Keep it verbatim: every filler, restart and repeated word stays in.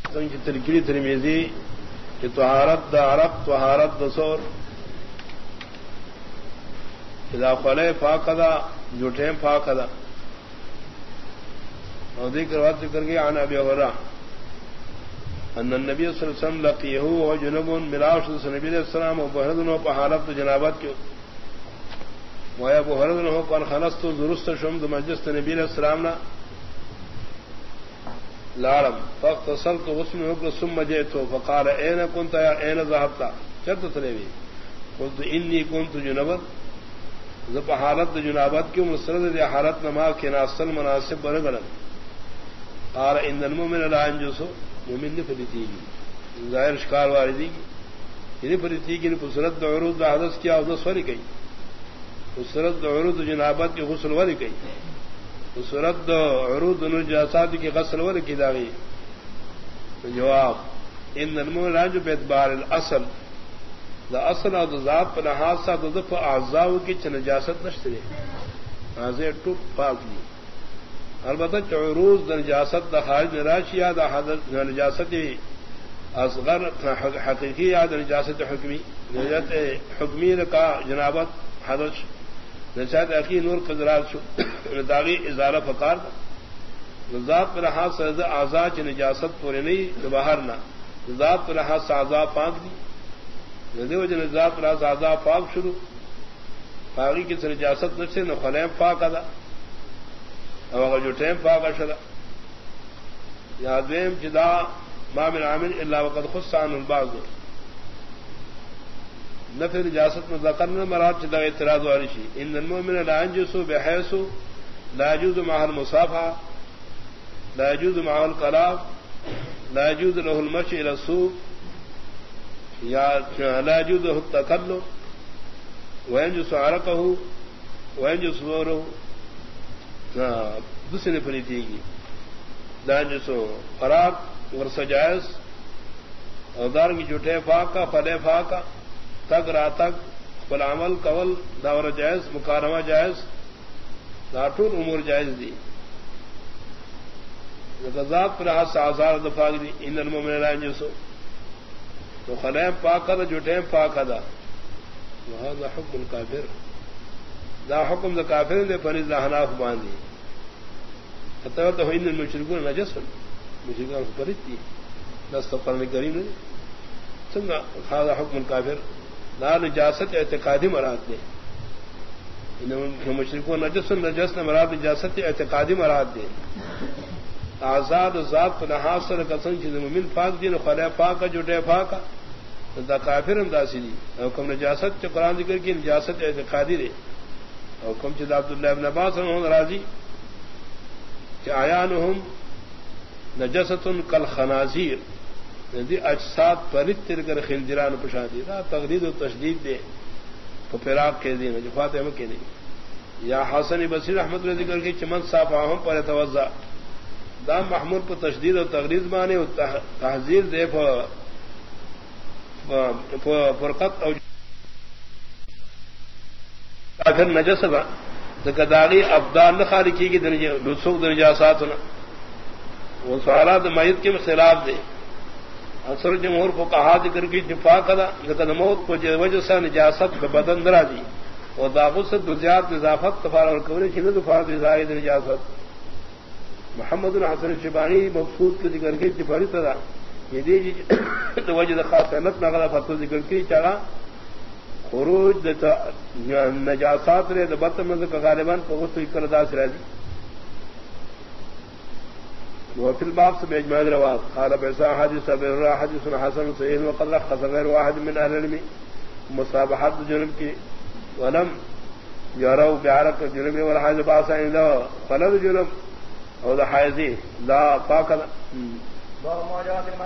سنگ ترکیری ترمیزی کہ طہارت دا عرق طہارت دسور اذا خلے فاقدا جوٹھیں فاقدا اور ذکر وقت ذکر گیا عن ابی ہریرہ ان النبی صلی اللہ علیہ وسلم لقیہ و جنب ملاوش نبی علیہ السلام و بحردن و پہارت جنابت کیوں ویا بحردن ہو کن خلصت درست شمد مجلس نبی علیہ السلام نا لارم فاغتسلت غسل حکر ثم جئت فقال اين كنت يا اين ذهبت چرت تلوی قلت انی كنت جنبت ذپ حالت جنابت کی مسرد دی حالت نما کے ناصل مناسب برگل قال ان المؤمن لا ينجس مومن نے فریتی ظاہر شکار واردی کی یہ فریتی کی مسرد عروض حدث کیا حدث وری گئی مسرد عروض جنابت کی غسل وری گئی صورت عروض نجاسات کی غسل ور کی داغی جواب ان المؤمن راج باعتبار الاصل دا اصل اور ذات پر حادثہ تو دفع اعضاء کی نجاست نشترے اعضاء ٹوٹ پاک دی البتہ عروض نجاست دا خارج نراشی یا دا حدث نجاست اصغر حقیقی یا دا نجاست حکمی نجاست حکمی کا جنابت حدث نشاد عقی نور قدرات شو داغی ازالہ فقار ذات پر ہاتھ سے اعضاء کی نجاست پورے نہیں باہر نہ ذات پر ہاتھ سے اعضاء پاک دی ندی وجہ ذات پر ہاتھ اعضاء پاک شروع پاکی کی نجاست نہ سے نہ خلیم پاک ادا اور اگر جو ٹیم پاک اشدا یا دیم جدا ما من عامل الا وقد خص عن البعض نفی نجاست مذکر میں مراد چدا اعتراض والی شی ان المؤمن لا ينجس بحيث لا يجوز معه المصافحه لا يجوز معه الكلام لا يجوز له المشي الى السوق یا لا يجوز له التكلم وينجس عرقه وينجس ثوره دوسری فریتی کی لا ينجس فراق ورسجائز اور دار کی جھوٹے فاقہ فلے فاقہ تک را تک فل عمل قول دور جائز مکارمہ جائز داٹور امور جائز دی غذاب پر ہاتھ سے آزار دفاع دی ان المؤمن لا ينجس تو خلیم پاک دا جھوٹیم پاک دا وہذا حکم الکافر دا حکم دا کافر دے فنیز دا حناف باندھی فتوت ان المشرکون نجس مشرکان فرید دی دست قرن کریم نے سنگا هذا حکم الکافر لا نجاست اعتقادی مراد دے ان مشرکون نجس نجس مراد نجاست اعتقادی مراد دے آزاد ذات نحاس سر قسم چیز مومن پاک دین خلا پاک جٹے پاک دا کافر انداسی دی حکم نجاست چ قرآن ذکر کی نجاست اعتقادی دے حکم چیز عبداللہ ابن عباس رضی راضی کہ عیانہم نجست کالخنازیر دی اجساد پرت تر کر خنجران پشا دی دا تغلید و تشدید دے تو فراق کے دین جو فاطمہ کے نہیں یا حسن بصری رحمت اللہ ذکر کی چمن صافاہم پر توزع دا محمود پر تشدید و تغلید مانے و تحذیر دے فرقت او آخر نجس با داغی ابدان نہ خالی کی گی رسوخ نجاسات وہ سوالات میت کے خلاف دے اکثر جمہور کو کہا ذکر کی دفاع کدا لیکن موت کو وجہ سے نجاست بدن درا دی اور داغت سے درجات نظافت تفار اور قبر چھن دفاع زائد نجاست محمد الحسن شیبانی مقصود کے ذکر کی دفاعی تدا یہ دی تو وجہ خاص صنعت نہ فتو ذکر کی چلا خروج نجاسات رے دبت میں غالباً بہت کردا سے راضی وفي الباب سمع اجماع الرواه قال بيسا حديث ابي هريره حديث حسن صحيح وقد رخص غير واحد من اهل العلم مصابحه الجنب کی ولم يروا بعرق الجنب ولا حاجه باس عنده فلا الجنب او ذا حيزي لا فاقد